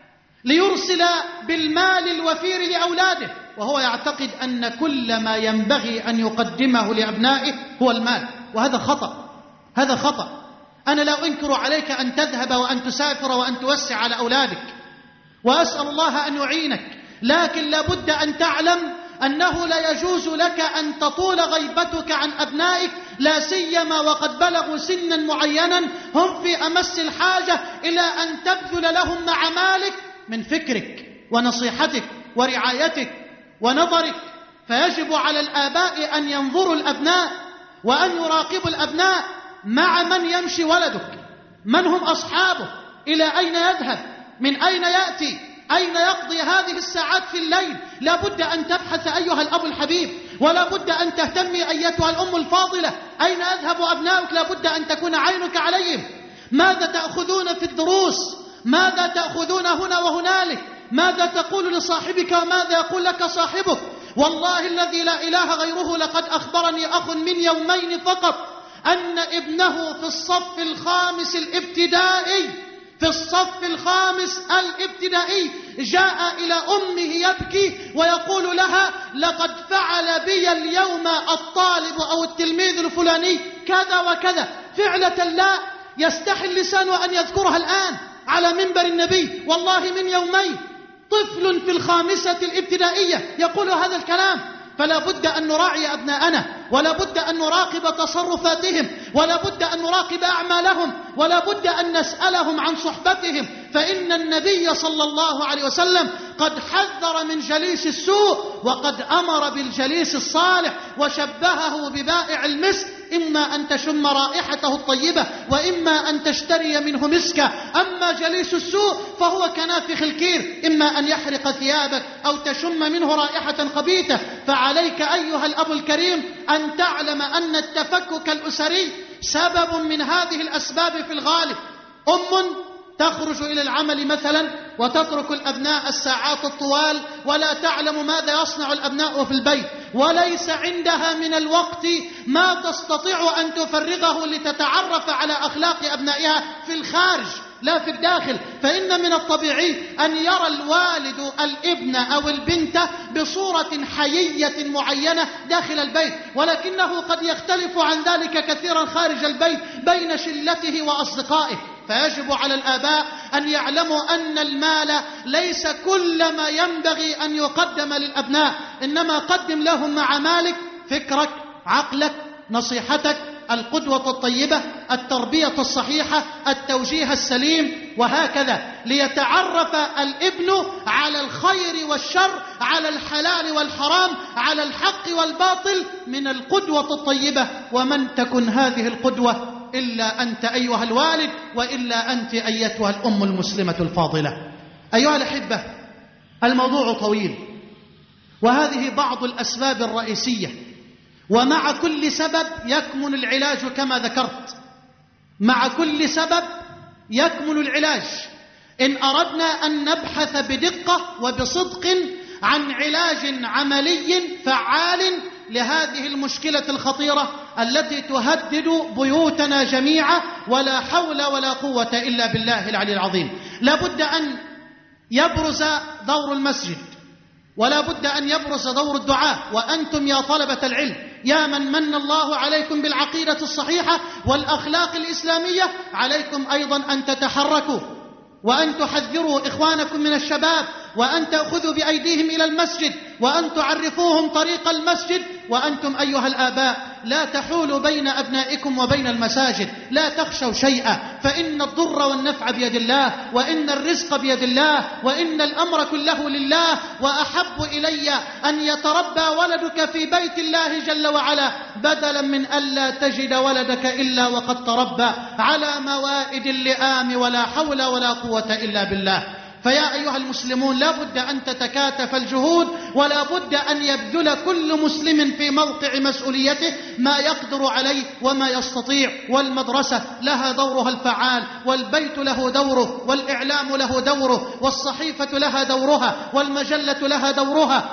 ليرسل بالمال الوفير لأولاده، وهو يعتقد أن كل ما ينبغي أن يقدمه لأبنائه هو المال، وهذا خطأ، هذا خطأ. أنا لا أنكر عليك أن تذهب وأن تسافر وأن توسع على أولادك، وأسأل الله أن يعينك، لكن لابد أن تعلم أنه لا يجوز لك أن تطول غيبتك عن أبنائك، لا سيما وقد بلغوا سنا معينا هم في أمس الحاجة إلى أن تبذل لهم مع مالك من فكرك ونصيحتك ورعايتك ونظرك. فيجب على الآباء أن ينظروا الأبناء وأن يراقبوا الأبناء، مع من يمشي ولدك، من هم أصحابه، إلى أين يذهب، من أين يأتي، أين يقضي هذه الساعات في الليل. لا بد أن تبحث أيها الأب الحبيب، ولا بد أن تهتمي أيتها الأم الفاضلة، أين يذهب أبنائك، لا بد أن تكون عينك عليهم. ماذا تأخذون في الدروس، ماذا تأخذون هنا وهنالك، ماذا تقول لصاحبك وماذا يقول لك صاحبك. والله الذي لا إله غيره لقد أخبرني أخ من يومين فقط أن ابنه في الصف الخامس الابتدائي في الصف الخامس الابتدائي جاء إلى أمه يبكي ويقول لها: لقد فعل بي اليوم الطالب أو التلميذ الفلاني كذا وكذا، فعلة لا يستحي اللسان أن يذكرها الآن على منبر النبي، والله من يومين. طفل في الخامسة الابتدائية يقول هذا الكلام. فلا بد أن نراعي أبناءنا، ولا بد أن نراقب تصرفاتهم، ولا بد أن نراقب أعمالهم، ولا بد أن نسألهم عن صحبتهم، فإن النبي صلى الله عليه وسلم قد حذر من جليس السوء، وقد أمر بالجليس الصالح، وشبهه ببائع المسك، إما أن تشم رائحته الطيبة وإما أن تشتري منه مسكا. أما جليس السوء فهو كنافخ الكير، إما أن يحرق ثيابك أو تشم منه رائحة خبيثة. فعليك أيها الأب الكريم أن تعلم أن التفكك الأسري سبب من هذه الأسباب في الغالب. أم تخرج إلى العمل مثلا وتترك الأبناء الساعات الطوال ولا تعلم ماذا يصنع الأبناء في البيت، وليس عندها من الوقت ما تستطيع أن تفرغه لتتعرف على أخلاق أبنائها في الخارج، لا في الداخل. فإن من الطبيعي أن يرى الوالد الابن أو البنت بصورة حيية معينة داخل البيت، ولكنه قد يختلف عن ذلك كثيرا خارج البيت بين شلته وأصدقائه. فيجب على الآباء أن يعلموا أن المال ليس كل ما ينبغي أن يقدم للأبناء، إنما قدم لهم مع مالك فكرك، عقلك، نصيحتك، القدوة الطيبة، التربية الصحيحة، التوجيه السليم، وهكذا، ليتعرف الابن على الخير والشر، على الحلال والحرام، على الحق والباطل من القدوة الطيبة. ومن تكن هذه القدوة إلا أنت أيها الوالد، وإلا أنت أيتها الأم المسلمة الفاضلة. أيها الأحبة، الموضوع طويل، وهذه بعض الأسباب الرئيسية، ومع كل سبب يكمن العلاج كما ذكرت. مع كل سبب يكمن العلاج. إن أردنا أن نبحث بدقة وبصدق عن علاج عملي فعال لهذه المشكلة الخطيرة التي تهدد بيوتنا جميعا، ولا حول ولا قوة إلا بالله العلي العظيم. لا بد أن يبرز دور المسجد، ولا بد أن يبرز دور الدعاء. وأنتم يا طلبة العلم، يا من من الله عليكم بالعقيدة الصحيحة والأخلاق الإسلامية، عليكم أيضا أن تتحركوا وأن تحذروا إخوانكم من الشباب، وأن تأخذوا بأيديهم إلى المسجد، وأن تعرفوهم طريق المسجد. وأنتم أيها الآباء لا تحولوا بين أبنائكم وبين المساجد، لا تخشوا شيئا، فإن الضر والنفع بيد الله، وإن الرزق بيد الله، وإن الأمر كله لله. وأحب إلي أن يتربى ولدك في بيت الله جل وعلا بدلا من ألا تجد ولدك إلا وقد تربى على موائد اللئام، ولا حول ولا قوة إلا بالله. فيا أيها المسلمون، لا بد أن تتكاتف الجهود، ولا بد أن يبذل كل مسلم في موقع مسؤوليته ما يقدر عليه وما يستطيع. والمدرسة لها دورها الفعال، والبيت له دوره، والإعلام له دوره، والصحيفة لها دورها، والمجلة لها دورها،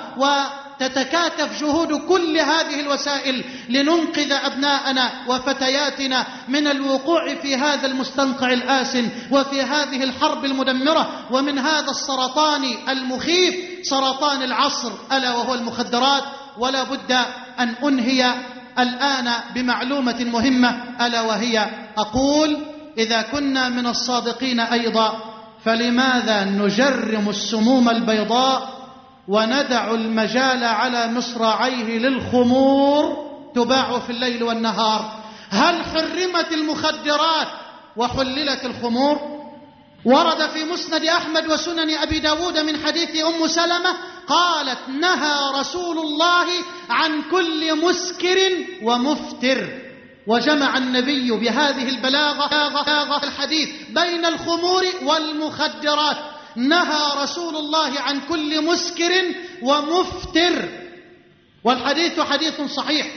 وتتكاتف جهود كل هذه الوسائل لننقذ أبناءنا وفتياتنا من الوقوع في هذا المستنقع الآسن، وفي هذه الحرب المدمرة، ومن هذا السرطان المخيف، سرطان العصر، ألا وهو المخدرات. ولا بد أن أنهي الآن بمعلومة مهمة، ألا وهي أقول: إذا كنا من الصادقين أيضا، فلماذا نجرم السموم البيضاء وندع المجال على مصراعيه للخمور تباع في الليل والنهار؟ هل حرمت المخدرات وحللت الخمور؟ ورد في مسند أحمد وسنن أبي داود من حديث أم سلمة قالت: نهى رسول الله عن كل مسكر ومفتر. وجمع النبي بهذه البلاغة الحديث بين الخمور والمخدرات. نهى رسول الله عن كل مسكر ومفتر، والحديث حديث صحيح.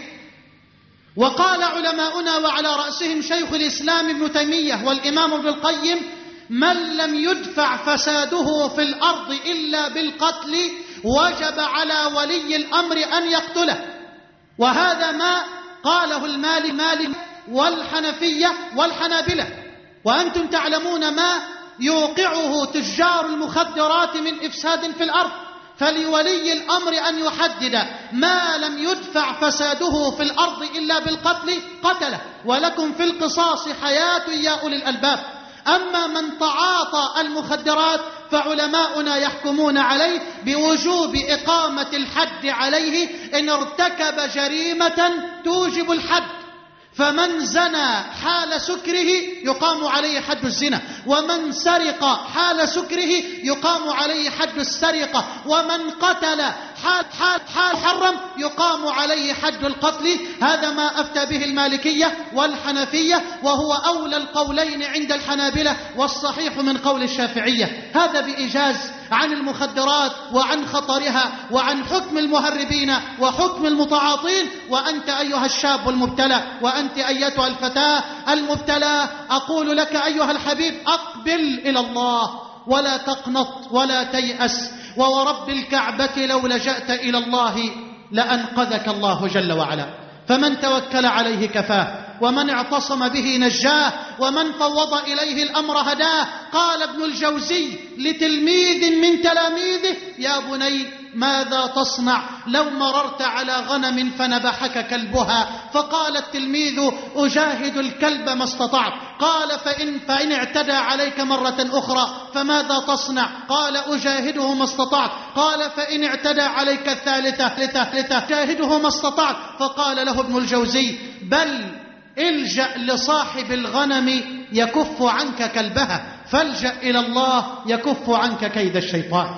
وقال علماؤنا وعلى رأسهم شيخ الإسلام ابن تيمية والإمام ابن القيم: من لم يدفع فساده في الأرض إلا بالقتل وجب على ولي الأمر أن يقتله. وهذا ما قاله المالي مالي والحنفية والحنابلة. وأنتم تعلمون ما يوقعه تجار المخدرات من إفساد في الأرض، فلولي الأمر أن يحدد ما لم يدفع فساده في الأرض إلا بالقتل قتله، ولكم في القصاص حياة يا أولي الألباب. أما من تعاطى المخدرات فعلماؤنا يحكمون عليه بوجوب إقامة الحد عليه إن ارتكب جريمة توجب الحد. فمن زنى حال سكره يقام عليه حد الزنا، ومن سرق حال سكره يقام عليه حد السرقة، ومن قتل حال, حال, حال حرم يقام عليه حد القتل. هذا ما أفتى به المالكية والحنفية، وهو أولى القولين عند الحنابلة، والصحيح من قول الشافعية. هذا بإيجاز عن المخدرات وعن خطرها وعن حكم المهربين وحكم المتعاطين. وأنت أيها الشاب المبتلى، وأنت أيتها الفتاة المبتلى، أقول لك أيها الحبيب: أقبل إلى الله ولا تقنط ولا تيأس، وورب الكعبة لو لجأت إلى الله لأنقذك الله جل وعلا. فمن توكل عليه كفاه، ومن اعتصم به نجاه، ومن فوض إليه الأمر هداه. قال ابن الجوزي لتلميذ من تلاميذه: يا بني ماذا تصنع لو مررت على غنم فنبحك كلبها؟ فقال التلميذ: أجاهد الكلب ما استطعت. قال: فإن, فإن اعتدى عليك مرة أخرى فماذا تصنع؟ قال: أجاهده ما استطعت. قال: فإن اعتدى عليك الثالثة أجاهده ما استطعت. فقال له ابن الجوزي: بل الجأ لصاحب الغنم يكف عنك كلبها، فالجأ إلى الله يكف عنك كيد الشيطان.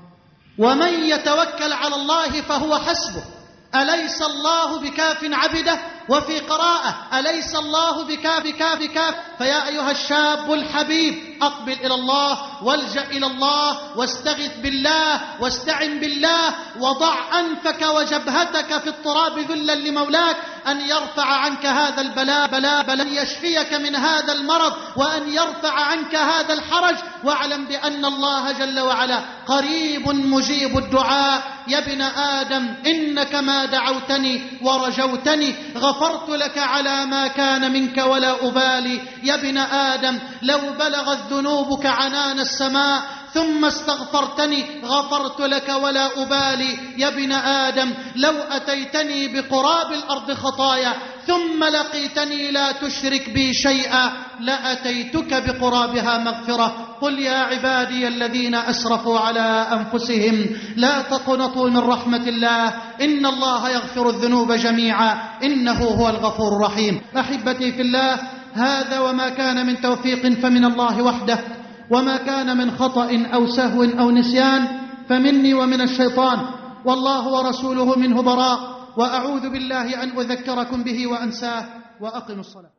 ومن يتوكل على الله فهو حسبه، أليس الله بكاف عبده؟ وفي قراءة: أليس الله بكاف كاف كاف. فيا أيها الشاب الحبيب، أقبل إلى الله والجأ إلى الله واستغث بالله واستعن بالله، وضع أنفك وجبهتك في التراب ذلا لمولاك أن يرفع عنك هذا البلاء بلاء بلاء، أن يشفيك من هذا المرض، وأن يرفع عنك هذا الحرج. واعلم بأن الله جل وعلا قريب مجيب الدعاء. يا ابن آدم إنك ما دعوتني ورجوتني غفرت لك على ما كان منك ولا أبالي. يا ابن آدم لو بلغت ذنوبك عنان السماء ثم استغفرتني غفرت لك ولا أبالي. يا ابن آدم لو أتيتني بقراب الأرض خطايا ثم لقيتني لا تشرك بي شيئا لأتيتك بقرابها مغفرة. قل يا عبادي الذين أسرفوا على أنفسهم لا تقنطوا من رحمة الله إن الله يغفر الذنوب جميعا إنه هو الغفور الرحيم. أحبتي في الله، هذا وما كان من توفيق فمن الله وحده، وما كان من خطأ أو سهو أو نسيان فمني ومن الشيطان، والله ورسوله منه براء. وأعوذ بالله أن أذكركم به وأنساه. وأقم الصلاة.